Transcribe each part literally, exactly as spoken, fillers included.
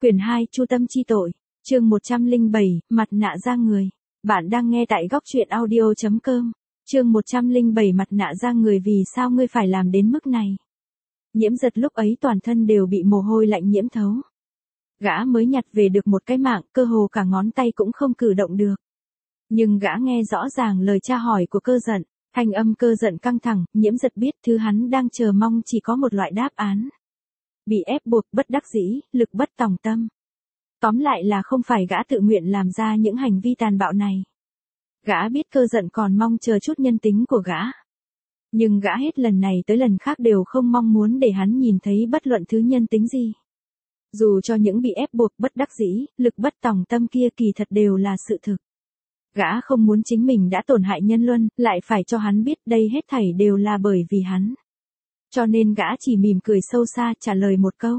Quyển hai Chu tâm chi tội, chương một trăm lẻ bảy, mặt nạ da người. Bạn đang nghe tại góc truyện audio chấm com. Chương một trăm lẻ bảy mặt nạ da người. Vì sao ngươi phải làm đến mức này? Nhiễm Giật lúc ấy toàn thân đều bị mồ hôi lạnh nhiễm thấu. Gã mới nhặt về được một cái mạng, cơ hồ cả ngón tay cũng không cử động được. Nhưng gã nghe rõ ràng lời tra hỏi của Cơ Giận, thanh âm Cơ Giận căng thẳng, Nhiễm Giật biết thứ hắn đang chờ mong chỉ có một loại đáp án. Bị ép buộc, bất đắc dĩ, lực bất tòng tâm. Tóm lại là không phải gã tự nguyện làm ra những hành vi tàn bạo này. Gã biết Cơ Giận còn mong chờ chút nhân tính của gã. Nhưng gã hết lần này tới lần khác đều không mong muốn để hắn nhìn thấy bất luận thứ nhân tính gì. Dù cho những bị ép buộc, bất đắc dĩ, lực bất tòng tâm kia kỳ thật đều là sự thực. Gã không muốn chính mình đã tổn hại nhân luân, lại phải cho hắn biết đây hết thảy đều là bởi vì hắn. Cho nên gã chỉ mỉm cười sâu xa trả lời một câu.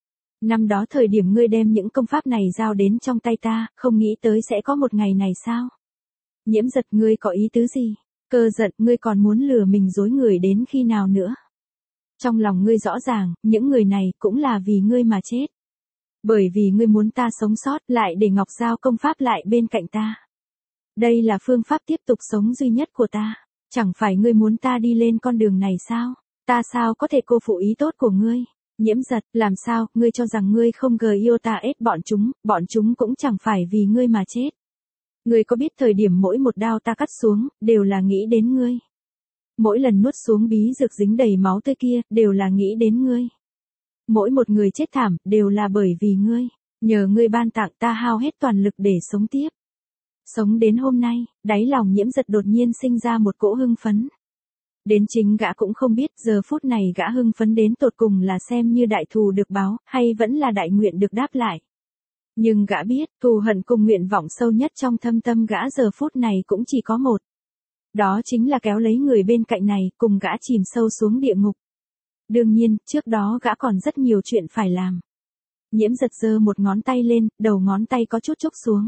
Năm đó thời điểm ngươi đem những công pháp này giao đến trong tay ta, không nghĩ tới sẽ có một ngày này sao? Nhiễm Giật, ngươi có ý tứ gì? Cơ Giận, ngươi còn muốn lừa mình dối người đến khi nào nữa? Trong lòng ngươi rõ ràng, những người này cũng là vì ngươi mà chết. Bởi vì ngươi muốn ta sống sót lại để Ngọc giao công pháp lại bên cạnh ta. Đây là phương pháp tiếp tục sống duy nhất của ta. Chẳng phải ngươi muốn ta đi lên con đường này sao? Ta sao có thể cô phụ ý tốt của ngươi? Nhiễm Giật, làm sao, ngươi cho rằng ngươi không gờ yêu ta ết bọn chúng, bọn chúng cũng chẳng phải vì ngươi mà chết. Ngươi có biết thời điểm mỗi một đao ta cắt xuống, đều là nghĩ đến ngươi. Mỗi lần nuốt xuống bí dược dính đầy máu tươi kia, đều là nghĩ đến ngươi. Mỗi một người chết thảm, đều là bởi vì ngươi. Nhờ ngươi ban tặng ta hao hết toàn lực để sống tiếp. Sống đến hôm nay, đáy lòng Nhiễm Giật đột nhiên sinh ra một cỗ hưng phấn. Đến chính gã cũng không biết giờ phút này gã hưng phấn đến tột cùng là xem như đại thù được báo, hay vẫn là đại nguyện được đáp lại. Nhưng gã biết, thù hận cùng nguyện vọng sâu nhất trong thâm tâm gã giờ phút này cũng chỉ có một. Đó chính là kéo lấy người bên cạnh này, cùng gã chìm sâu xuống địa ngục. Đương nhiên, trước đó gã còn rất nhiều chuyện phải làm. Nhiễm Giật giơ một ngón tay lên, đầu ngón tay có chút chúc xuống.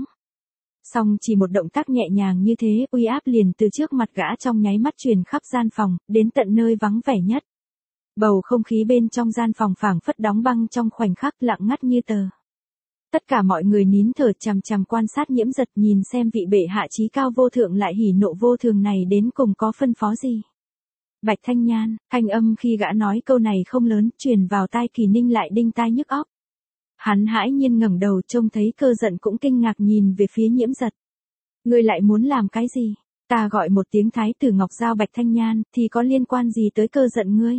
Xong chỉ một động tác nhẹ nhàng như thế, uy áp liền từ trước mặt gã trong nháy mắt truyền khắp gian phòng, đến tận nơi vắng vẻ nhất. Bầu không khí bên trong gian phòng phảng phất đóng băng trong khoảnh khắc, lặng ngắt như tờ. Tất cả mọi người nín thở chằm chằm quan sát Nhiễm Giật, nhìn xem vị bệ hạ chí cao vô thượng lại hỉ nộ vô thường này đến cùng có phân phó gì. Bạch Thanh Nhan, thanh âm khi gã nói câu này không lớn, truyền vào tai Kỳ Ninh lại đinh tai nhức óc. Hắn hãi nhiên ngẩng đầu trông thấy Cơ Giận cũng kinh ngạc nhìn về phía Nhiễm Giật. Ngươi lại muốn làm cái gì? Ta gọi một tiếng thái tử Ngọc giao Bạch Thanh Nhan, thì có liên quan gì tới Cơ Giận ngươi?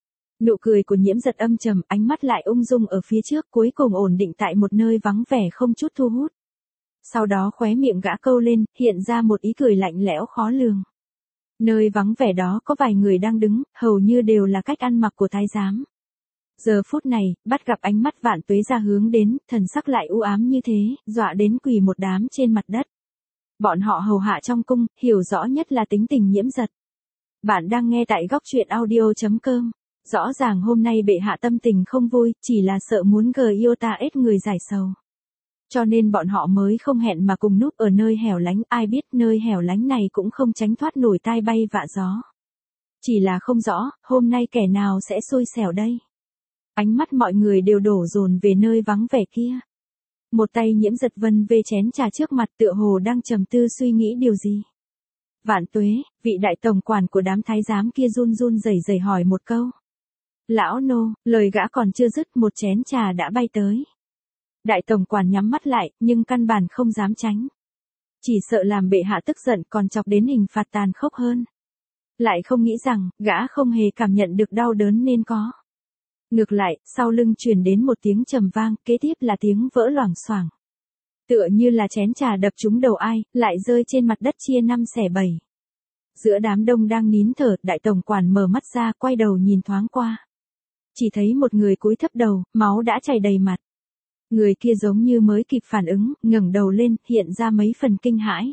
Nụ cười của Nhiễm Giật âm trầm, ánh mắt lại ung dung ở phía trước, cuối cùng ổn định tại một nơi vắng vẻ không chút thu hút. Sau đó khóe miệng gã câu lên, hiện ra một ý cười lạnh lẽo khó lường. Nơi vắng vẻ đó có vài người đang đứng, hầu như đều là cách ăn mặc của thái giám. Giờ phút này, bắt gặp ánh mắt Vạn Tuế ra hướng đến, thần sắc lại u ám như thế, dọa đến quỳ một đám trên mặt đất. Bọn họ hầu hạ trong cung, hiểu rõ nhất là tính tình Nhiễm Giật. Bạn đang nghe tại góc truyện audio chấm com. Rõ ràng hôm nay bệ hạ tâm tình không vui, chỉ là sợ muốn gờ yêu ta ết người giải sầu. Cho nên bọn họ mới không hẹn mà cùng núp ở nơi hẻo lánh, ai biết nơi hẻo lánh này cũng không tránh thoát nổi tai bay vạ gió. Chỉ là không rõ, hôm nay kẻ nào sẽ xui xẻo đây. Ánh mắt mọi người đều đổ dồn về nơi vắng vẻ kia. Một tay Nhiễm Giật vân về chén trà trước mặt, tựa hồ đang trầm tư suy nghĩ điều gì. Vạn Tuế, vị đại tổng quản của đám thái giám kia run run rẩy rẩy hỏi một câu. Lão nô, lời gã còn chưa dứt, một chén trà đã bay tới. Đại tổng quản nhắm mắt lại, nhưng căn bản không dám tránh. Chỉ sợ làm bệ hạ tức giận còn chọc đến hình phạt tàn khốc hơn. Lại không nghĩ rằng, gã không hề cảm nhận được đau đớn nên có. Ngược lại, sau lưng truyền đến một tiếng trầm vang, kế tiếp là tiếng vỡ loảng xoảng. Tựa như là chén trà đập trúng đầu ai, lại rơi trên mặt đất chia năm xẻ bảy. Giữa đám đông đang nín thở, đại tổng quản mở mắt ra, quay đầu nhìn thoáng qua. Chỉ thấy một người cúi thấp đầu, máu đã chảy đầy mặt. Người kia giống như mới kịp phản ứng, ngẩng đầu lên, hiện ra mấy phần kinh hãi.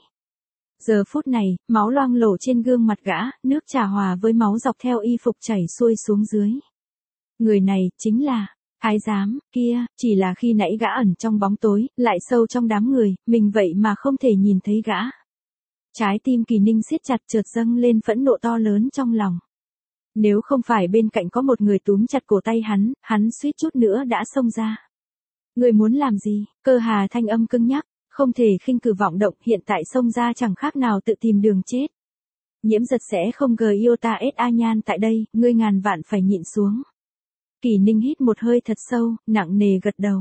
Giờ phút này, máu loang lổ trên gương mặt gã, nước trà hòa với máu dọc theo y phục chảy xuôi xuống dưới. Người này, chính là, thái giám, kia, chỉ là khi nãy gã ẩn trong bóng tối, lại sâu trong đám người, mình vậy mà không thể nhìn thấy gã. Trái tim Kỳ Ninh siết chặt, chợt dâng lên phẫn nộ to lớn trong lòng. Nếu không phải bên cạnh có một người túm chặt cổ tay hắn, hắn suýt chút nữa đã xông ra. Ngươi muốn làm gì? Cơ Hà thanh âm cứng nhắc, không thể khinh cử vọng động, hiện tại xông ra chẳng khác nào tự tìm đường chết. Nhiễm Giật sẽ không gờ yêu ta ết a nhan tại đây, ngươi ngàn vạn phải nhịn xuống. Kỷ Ninh hít một hơi thật sâu, nặng nề gật đầu.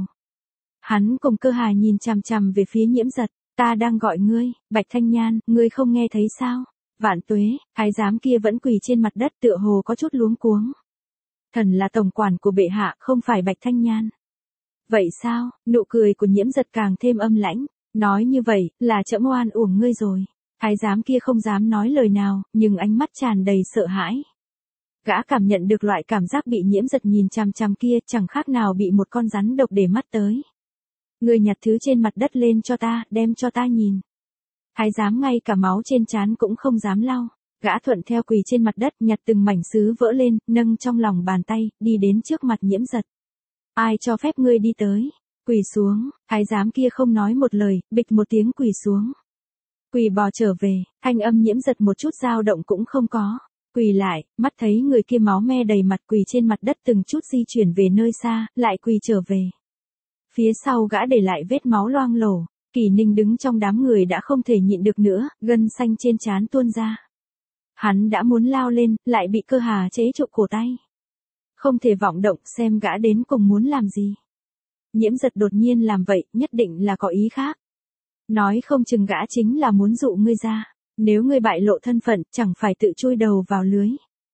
Hắn cùng Cơ Hà nhìn chằm chằm về phía Nhiễm Giật, ta đang gọi ngươi, Bạch Thanh Nhan, ngươi không nghe thấy sao? Vạn tuế, thái giám kia vẫn quỳ trên mặt đất tựa hồ có chút luống cuống. Thần là tổng quản của bệ hạ, không phải Bạch Thanh Nhan. Vậy sao? Nụ cười của Nhiễm Giật càng thêm âm lãnh, nói như vậy, là trẫm oan uổng ngươi rồi. Thái giám kia không dám nói lời nào, nhưng ánh mắt tràn đầy sợ hãi. Gã cảm nhận được loại cảm giác bị Nhiễm Giật nhìn chằm chằm kia, chẳng khác nào bị một con rắn độc để mắt tới. Ngươi nhặt thứ trên mặt đất lên cho ta, đem cho ta nhìn. Thái giám ngay cả máu trên trán cũng không dám lau. Gã thuận theo quỳ trên mặt đất, nhặt từng mảnh sứ vỡ lên, nâng trong lòng bàn tay, đi đến trước mặt Nhiễm Giật. Ai cho phép ngươi đi tới? Quỳ xuống, thái giám kia không nói một lời, bịch một tiếng quỳ xuống. Quỳ bò trở về, thanh âm Nhiễm Giật một chút dao động cũng không có. Quỳ lại, mắt thấy người kia máu me đầy mặt quỳ trên mặt đất từng chút di chuyển về nơi xa, lại quỳ trở về. Phía sau gã để lại vết máu loang lổ, Kỷ Ninh đứng trong đám người đã không thể nhịn được nữa, gân xanh trên trán tuôn ra. Hắn đã muốn lao lên, lại bị Cơ Hà chế trụ cổ tay. Không thể vọng động, xem gã đến cùng muốn làm gì. Nhiễm Giật đột nhiên làm vậy, nhất định là có ý khác. Nói không chừng gã chính là muốn dụ ngươi ra, nếu ngươi bại lộ thân phận, chẳng phải tự chui đầu vào lưới.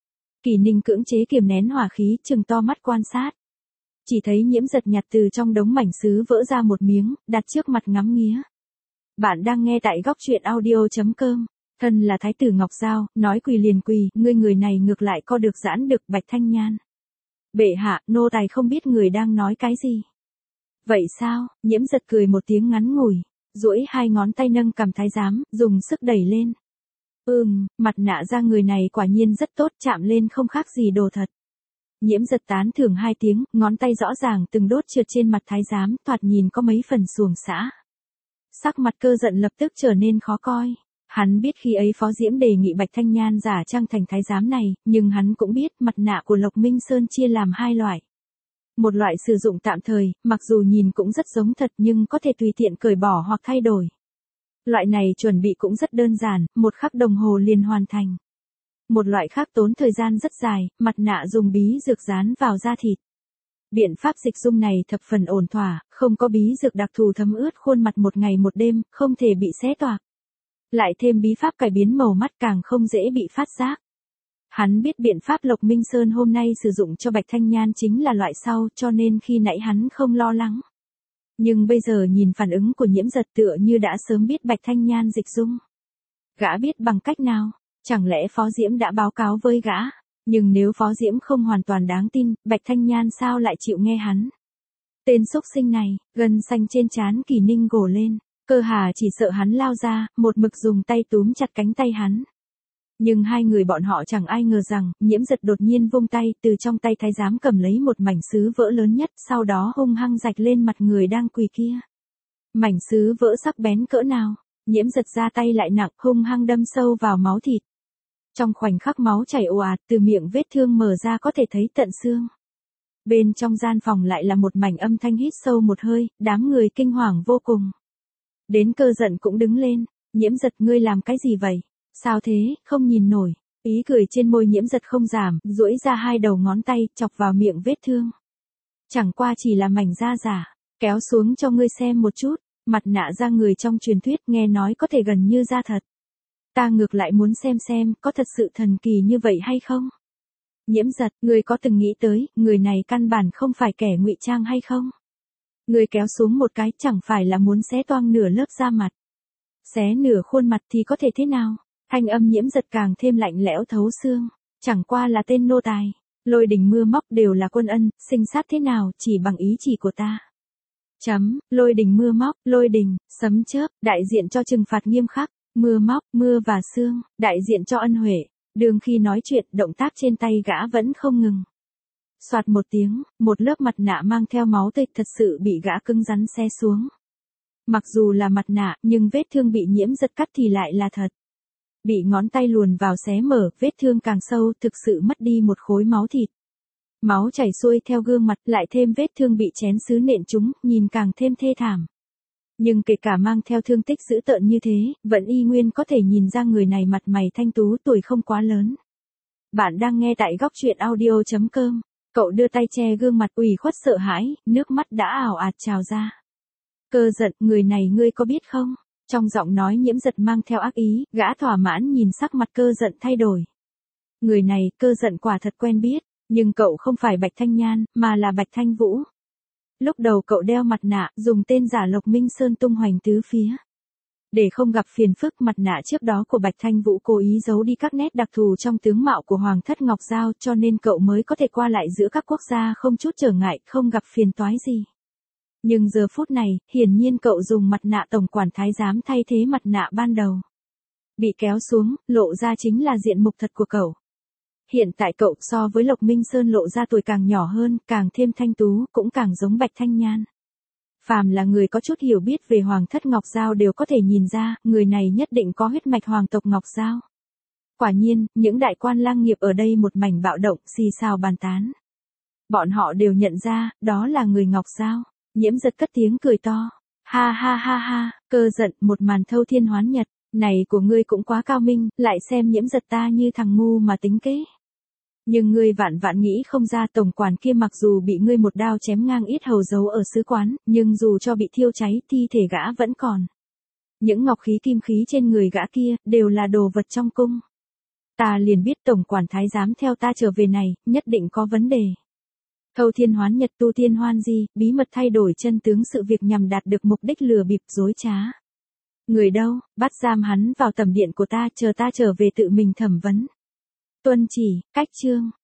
Kỷ Ninh cưỡng chế kiềm nén hỏa khí, trừng to mắt quan sát. Chỉ thấy Nhiễm Giật nhặt từ trong đống mảnh sứ vỡ ra một miếng, đặt trước mặt ngắm nghía. Bạn đang nghe tại góc truyện audio chấm com. Thân là thái tử Ngọc Giao, nói quỳ liền quỳ, ngươi người này ngược lại co được giãn được, Bạch Thanh Nhan. Bệ hạ, nô tài không biết người đang nói cái gì. Vậy sao? Nhiễm Giật cười một tiếng ngắn ngủi, duỗi hai ngón tay nâng cầm thái giám, dùng sức đẩy lên. Ừm, mặt nạ ra người này quả nhiên rất tốt, chạm lên không khác gì đồ thật. Nhiễm Giật tán thưởng hai tiếng, ngón tay rõ ràng từng đốt trượt trên mặt thái giám, thoạt nhìn có mấy phần xuồng xã. Sắc mặt Cơ Giận lập tức trở nên khó coi. Hắn biết khi ấy Phó Diễm đề nghị Bạch Thanh Nhan giả trang thành thái giám này, nhưng hắn cũng biết mặt nạ của Lộc Minh Sơn chia làm hai loại. Một loại sử dụng tạm thời, mặc dù nhìn cũng rất giống thật nhưng có thể tùy tiện cởi bỏ hoặc thay đổi. Loại này chuẩn bị cũng rất đơn giản, một khắc đồng hồ liền hoàn thành. Một loại khác tốn thời gian rất dài, mặt nạ dùng bí dược dán vào da thịt. Biện pháp dịch dung này thập phần ổn thỏa, không có bí dược đặc thù thấm ướt khuôn mặt một ngày một đêm, không thể bị xé toạc. Lại thêm bí pháp cải biến màu mắt càng không dễ bị phát giác. Hắn biết biện pháp Lộc Minh Sơn hôm nay sử dụng cho Bạch Thanh Nhan chính là loại sau, cho nên khi nãy hắn không lo lắng. Nhưng bây giờ nhìn phản ứng của Nhiễm Giật tựa như đã sớm biết Bạch Thanh Nhan dịch dung. Gã biết bằng cách nào? Chẳng lẽ Phó Diễm đã báo cáo với gã? Nhưng nếu Phó Diễm không hoàn toàn đáng tin, Bạch Thanh Nhan sao lại chịu nghe hắn? Tên xúc sinh này, gân xanh trên trán Kỷ Ninh gổ lên. Cơ Hà chỉ sợ hắn lao ra, một mực dùng tay túm chặt cánh tay hắn. Nhưng hai người bọn họ chẳng ai ngờ rằng, Nhiễm Giật đột nhiên vung tay, từ trong tay thái giám cầm lấy một mảnh sứ vỡ lớn nhất, sau đó hung hăng rạch lên mặt người đang quỳ kia. Mảnh sứ vỡ sắc bén cỡ nào, Nhiễm Giật ra tay lại nặng, hung hăng đâm sâu vào máu thịt. Trong khoảnh khắc máu chảy ồ ạt, từ miệng vết thương mở ra có thể thấy tận xương. Bên trong gian phòng lại là một mảnh âm thanh hít sâu một hơi, đám người kinh hoàng vô cùng. Đến Cơ Giận cũng đứng lên, Nhiễm Giật ngươi làm cái gì vậy? Sao thế, không nhìn nổi. Ý cười trên môi Nhiễm Giật không giảm, duỗi ra hai đầu ngón tay, chọc vào miệng vết thương. Chẳng qua chỉ là mảnh da giả, kéo xuống cho ngươi xem một chút, mặt nạ da người trong truyền thuyết nghe nói có thể gần như da thật. Ta ngược lại muốn xem xem, có thật sự thần kỳ như vậy hay không? Nhiễm Giật, ngươi có từng nghĩ tới, người này căn bản không phải kẻ ngụy trang hay không? Ngươi kéo xuống một cái chẳng phải là muốn xé toang nửa lớp da mặt. Xé nửa khuôn mặt thì có thể thế nào? Thanh âm Nhiễm Giật càng thêm lạnh lẽo thấu xương. Chẳng qua là tên nô tài. Lôi đình mưa móc đều là quân ân, sinh sát thế nào chỉ bằng ý chỉ của ta. Chấm, lôi đình mưa móc, lôi đình, sấm chớp, đại diện cho trừng phạt nghiêm khắc. Mưa móc, mưa và sương, đại diện cho ân huệ. Đường khi nói chuyện, động tác trên tay gã vẫn không ngừng. Soạt một tiếng, một lớp mặt nạ mang theo máu tươi thật sự bị gã cứng rắn xé xuống. Mặc dù là mặt nạ, nhưng vết thương bị Nhiễm Giật cắt thì lại là thật. Bị ngón tay luồn vào xé mở, vết thương càng sâu, thực sự mất đi một khối máu thịt. Máu chảy xuôi theo gương mặt, lại thêm vết thương bị chén sứ nện trúng, nhìn càng thêm thê thảm. Nhưng kể cả mang theo thương tích dữ tợn như thế, vẫn y nguyên có thể nhìn ra người này mặt mày thanh tú, tuổi không quá lớn. Bạn đang nghe tại góc truyện audio chấm com. Cậu đưa tay che gương mặt ủy khuất sợ hãi, nước mắt đã ảo ạt trào ra. Cơ Giận, người này ngươi có biết không? Trong giọng nói Nhiễm Giật mang theo ác ý, gã thỏa mãn nhìn sắc mặt Cơ Giận thay đổi. Người này, Cơ Giận quả thật quen biết, nhưng cậu không phải Bạch Thanh Nhan, mà là Bạch Thanh Vũ. Lúc đầu cậu đeo mặt nạ, dùng tên giả Lộc Minh Sơn tung hoành tứ phía. Để không gặp phiền phức, mặt nạ trước đó của Bạch Thanh Vũ cố ý giấu đi các nét đặc thù trong tướng mạo của Hoàng thất Ngọc Giao, cho nên cậu mới có thể qua lại giữa các quốc gia không chút trở ngại, không gặp phiền toái gì. Nhưng giờ phút này, hiển nhiên cậu dùng mặt nạ tổng quản thái giám thay thế mặt nạ ban đầu. Bị kéo xuống, lộ ra chính là diện mục thật của cậu. Hiện tại cậu so với Lộc Minh Sơn lộ ra tuổi càng nhỏ hơn, càng thêm thanh tú, cũng càng giống Bạch Thanh Nhan. Phàm là người có chút hiểu biết về Hoàng thất Ngọc Giao đều có thể nhìn ra, người này nhất định có huyết mạch hoàng tộc Ngọc Giao. Quả nhiên, những đại quan lang nghiệp ở đây một mảnh bạo động, xì xào bàn tán. Bọn họ đều nhận ra, đó là người Ngọc Giao. Nhiễm Giật cất tiếng cười to. Ha ha ha ha, Cơ Giận, một màn thâu thiên hoán nhật, này của ngươi cũng quá cao minh, lại xem Nhiễm Giật ta như thằng ngu mà tính kế. Nhưng ngươi vạn vạn nghĩ không ra tổng quản kia mặc dù bị ngươi một đao chém ngang yết hầu giấu ở sứ quán, nhưng dù cho bị thiêu cháy, thi thể gã vẫn còn. Những ngọc khí kim khí trên người gã kia, đều là đồ vật trong cung. Ta liền biết tổng quản thái giám theo ta trở về này, nhất định có vấn đề. Thâu thiên hoán nhật tu tiên hoan di, bí mật thay đổi chân tướng sự việc nhằm đạt được mục đích lừa bịp dối trá. Người đâu, bắt giam hắn vào tầm điện của ta, chờ ta trở về tự mình thẩm vấn. Tuân chỉ, cách chương.